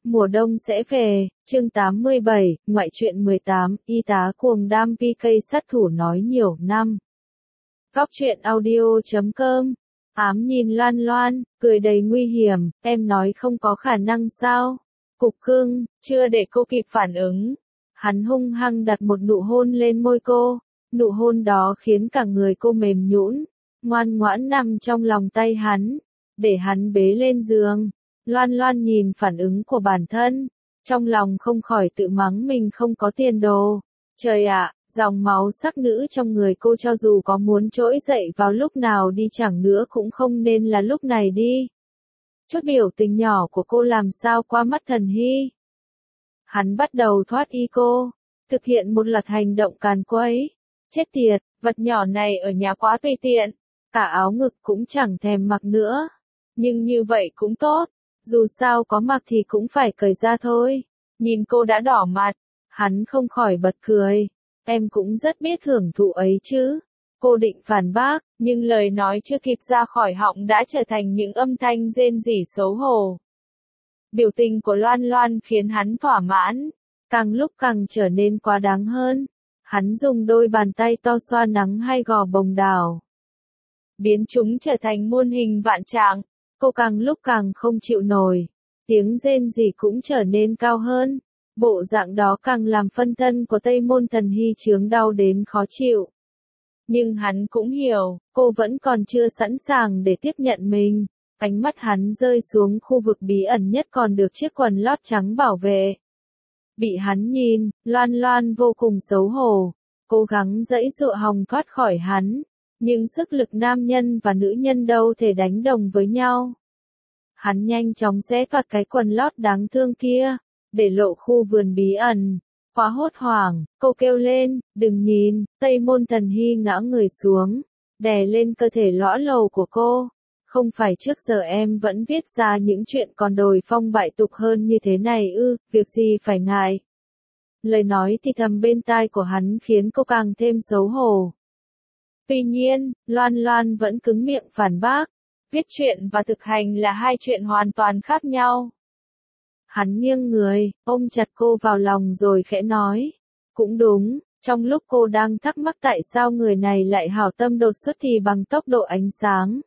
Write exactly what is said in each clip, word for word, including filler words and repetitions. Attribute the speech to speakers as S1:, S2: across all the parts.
S1: Mùa đông sẽ về, chương tám mươi bảy, ngoại truyện mười tám, y tá cuồng đam pê ca sát thủ nói nhiều năm. Góc truyện audio chấm com, ám nhìn Loan Loan, cười đầy nguy hiểm, em nói không có khả năng sao? Cục cưng, chưa để cô kịp phản ứng. Hắn hung hăng đặt một nụ hôn lên môi cô, nụ hôn đó khiến cả người cô mềm nhũn, ngoan ngoãn nằm trong lòng tay hắn, để hắn bế lên giường. Loan Loan nhìn phản ứng của bản thân, trong lòng không khỏi tự mắng mình không có tiền đồ. Trời ạ, dòng máu sắc nữ trong người cô cho dù có muốn trỗi dậy vào lúc nào đi chẳng nữa cũng không nên là lúc này đi. Chút biểu tình nhỏ của cô làm sao qua mắt Thần Hy. Hắn bắt đầu thoát y cô, thực hiện một loạt hành động càn quấy. Chết tiệt, vật nhỏ này ở nhà quá tùy tiện, cả áo ngực cũng chẳng thèm mặc nữa. Nhưng như vậy cũng tốt. Dù sao có mặc thì cũng phải cởi ra thôi. Nhìn cô đã đỏ mặt, hắn không khỏi bật cười. Em cũng rất biết hưởng thụ ấy chứ. Cô định phản bác, nhưng lời nói chưa kịp ra khỏi họng đã trở thành những âm thanh rên rỉ xấu hổ. Biểu tình của Loan Loan khiến hắn thỏa mãn, càng lúc càng trở nên quá đáng hơn. Hắn dùng đôi bàn tay to xoa nắng hai gò bồng đào, biến chúng trở thành muôn hình vạn trạng. Cô càng lúc càng không chịu nổi, tiếng rên rỉ cũng trở nên cao hơn, bộ dạng đó càng làm phân thân của Tây Môn Thần Hy chướng đau đến khó chịu. Nhưng hắn cũng hiểu, cô vẫn còn chưa sẵn sàng để tiếp nhận mình, ánh mắt hắn rơi xuống khu vực bí ẩn nhất còn được chiếc quần lót trắng bảo vệ. Bị hắn nhìn, Loan Loan vô cùng xấu hổ, cố gắng giãy giụa hòng thoát khỏi hắn. Nhưng sức lực nam nhân và nữ nhân đâu thể đánh đồng với nhau. Hắn nhanh chóng xé toạc cái quần lót đáng thương kia, để lộ khu vườn bí ẩn. Quá hốt hoảng, cô kêu lên, đừng nhìn. Tây Môn Thần Hy ngã người xuống, đè lên cơ thể lõa lồ của cô. Không phải trước giờ em vẫn viết ra những chuyện còn đồi phong bại tục hơn như thế này ư, việc gì phải ngại. Lời nói thì thầm bên tai của hắn khiến cô càng thêm xấu hổ. Tuy nhiên, Loan Loan vẫn cứng miệng phản bác, viết truyện và thực hành là hai chuyện hoàn toàn khác nhau. Hắn nghiêng người, ôm chặt cô vào lòng rồi khẽ nói, cũng đúng, trong lúc cô đang thắc mắc tại sao người này lại hảo tâm đột xuất thì bằng tốc độ ánh sáng.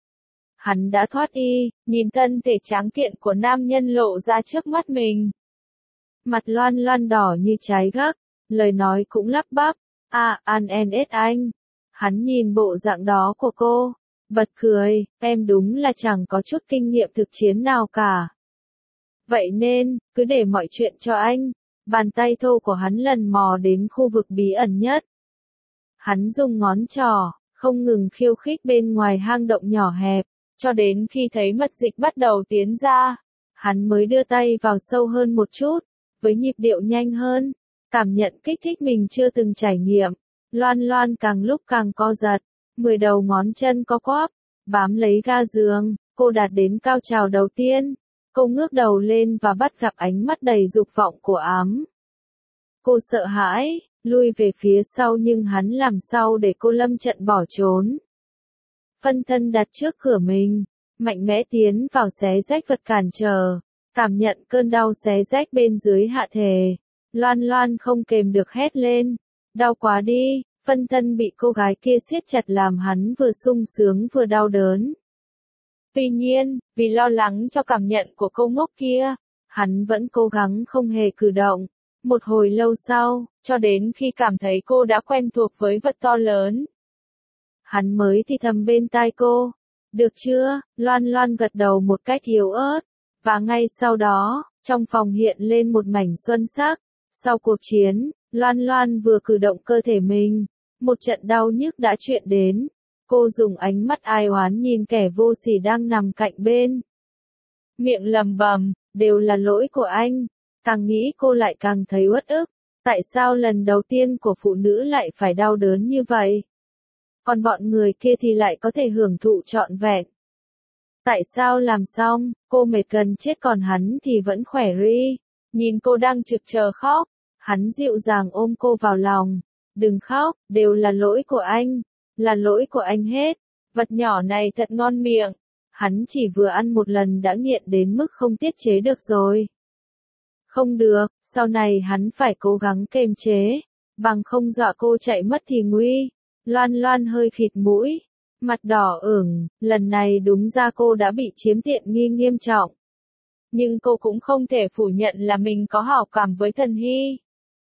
S1: Hắn đã thoát y, nhìn thân thể tráng kiện của nam nhân lộ ra trước mắt mình. Mặt Loan Loan đỏ như trái gấc, lời nói cũng lắp bắp, à, an en ết anh. Hắn nhìn bộ dạng đó của cô, bật cười, em đúng là chẳng có chút kinh nghiệm thực chiến nào cả. Vậy nên, cứ để mọi chuyện cho anh. Bàn tay thô của hắn lần mò đến khu vực bí ẩn nhất. Hắn dùng ngón trỏ, không ngừng khiêu khích bên ngoài hang động nhỏ hẹp, cho đến khi thấy mật dịch bắt đầu tiến ra. Hắn mới đưa tay vào sâu hơn một chút, với nhịp điệu nhanh hơn, cảm nhận kích thích mình chưa từng trải nghiệm. Loan Loan càng lúc càng co giật, mười đầu ngón chân co quắp, bám lấy ga giường, cô đạt đến cao trào đầu tiên. Cô ngước đầu lên và bắt gặp ánh mắt đầy dục vọng của ám. Cô sợ hãi, lui về phía sau nhưng hắn làm sao để cô lâm trận bỏ trốn. Phân thân đặt trước cửa mình, mạnh mẽ tiến vào xé rách vật cản trở, cảm nhận cơn đau xé rách bên dưới hạ thể. Loan Loan không kềm được hét lên. Đau quá đi, phân thân bị cô gái kia siết chặt làm hắn vừa sung sướng vừa đau đớn. Tuy nhiên, vì lo lắng cho cảm nhận của cô ngốc kia, hắn vẫn cố gắng không hề cử động. Một hồi lâu sau, cho đến khi cảm thấy cô đã quen thuộc với vật to lớn, hắn mới thì thầm bên tai cô. Được chưa? Loan Loan gật đầu một cách yếu ớt. Và ngay sau đó, trong phòng hiện lên một mảnh xuân sắc. Sau cuộc chiến, Loan Loan vừa cử động cơ thể mình, một trận đau nhức đã truyền đến. Cô dùng ánh mắt ai oán nhìn kẻ vô sỉ đang nằm cạnh bên. Miệng lầm bầm, đều là lỗi của anh. Càng nghĩ cô lại càng thấy uất ức. Tại sao lần đầu tiên của phụ nữ lại phải đau đớn như vậy? Còn bọn người kia thì lại có thể hưởng thụ trọn vẹn. Tại sao làm xong, cô mệt gần chết còn hắn thì vẫn khỏe ri. Nhìn cô đang trực chờ khóc, hắn dịu dàng ôm cô vào lòng. Đừng khóc, đều là lỗi của anh. Là lỗi của anh hết. Vật nhỏ này thật ngon miệng. Hắn chỉ vừa ăn một lần đã nghiện đến mức không tiết chế được rồi. Không được, sau này hắn phải cố gắng kiềm chế, bằng không dọa cô chạy mất thì nguy. Loan Loan hơi khịt mũi, mặt đỏ ửng, lần này đúng ra cô đã bị chiếm tiện nghi nghiêm trọng. Nhưng cô cũng không thể phủ nhận là mình có hảo cảm với Thần Hy.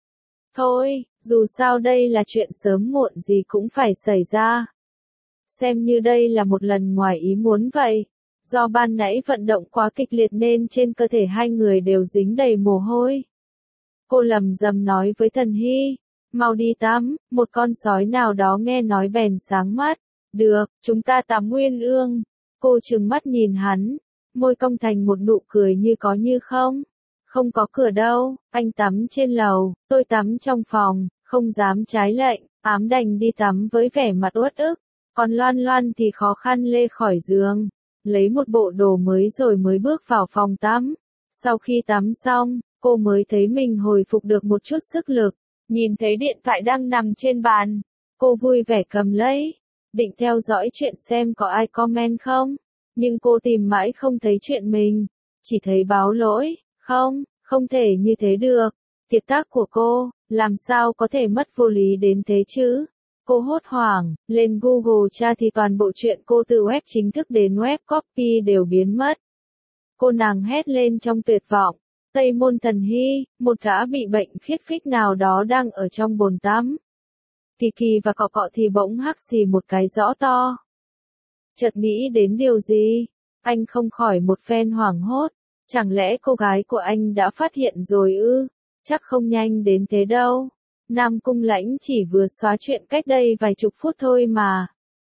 S1: Thôi, dù sao đây là chuyện sớm muộn gì cũng phải xảy ra. Xem như đây là một lần ngoài ý muốn vậy. Do ban nãy vận động quá kịch liệt nên trên cơ thể hai người đều dính đầy mồ hôi. Cô lầm rầm nói với Thần Hy, mau đi tắm, một con sói nào đó nghe nói bèn sáng mắt. Được, chúng ta tắm Nguyên Ương. Cô trừng mắt nhìn hắn, môi cong thành một nụ cười như có như không. Không có cửa đâu, anh tắm trên lầu, tôi tắm trong phòng, không dám trái lệnh, ám đành đi tắm với vẻ mặt uất ức. Còn Loan Loan thì khó khăn lê khỏi giường, lấy một bộ đồ mới rồi mới bước vào phòng tắm. Sau khi tắm xong, cô mới thấy mình hồi phục được một chút sức lực, nhìn thấy điện thoại đang nằm trên bàn. Cô vui vẻ cầm lấy, định theo dõi chuyện xem có ai comment không, nhưng cô tìm mãi không thấy chuyện mình, chỉ thấy báo lỗi. Không, không thể như thế được. Kiệt tác của cô, làm sao có thể mất vô lý đến thế chứ? Cô hốt hoảng, lên Google tra thì toàn bộ chuyện cô từ web chính thức đến web copy đều biến mất. Cô nàng hét lên trong tuyệt vọng. Tây Môn Thần Hy, một gã bị bệnh khiết phích nào đó đang ở trong bồn tắm. Kỳ Kỳ và Cọ Cọ thì bỗng hắc xì một cái rõ to. Chợt nghĩ đến điều gì, anh không khỏi một phen hoảng hốt. Chẳng lẽ cô gái của anh đã phát hiện rồi ư? Chắc không nhanh đến thế đâu. Nam Cung Lãnh chỉ vừa xóa chuyện cách đây vài chục phút thôi mà.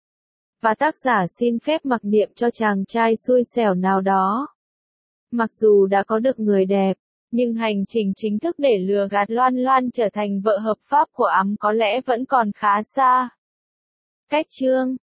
S1: Và tác giả xin phép mặc niệm cho chàng trai xui xẻo nào đó. Mặc dù đã có được người đẹp, nhưng hành trình chính thức để lừa gạt Loan Loan trở thành vợ hợp pháp của Ắm có lẽ vẫn còn khá xa. Cách chương